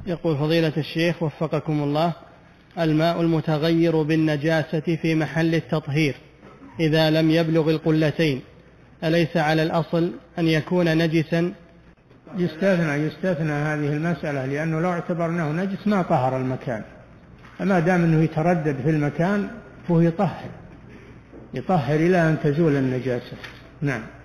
يقول فضيلة الشيخ وفقكم الله، الماء المتغير بالنجاسة في محل التطهير إذا لم يبلغ القلتين أليس على الأصل أن يكون نجسا؟ يستثنى هذه المسألة، لأنه لو اعتبرناه نجس ما طهر المكان، فما دام أنه يتردد في المكان فهو يطهر إلى أن تزول النجاسة. نعم.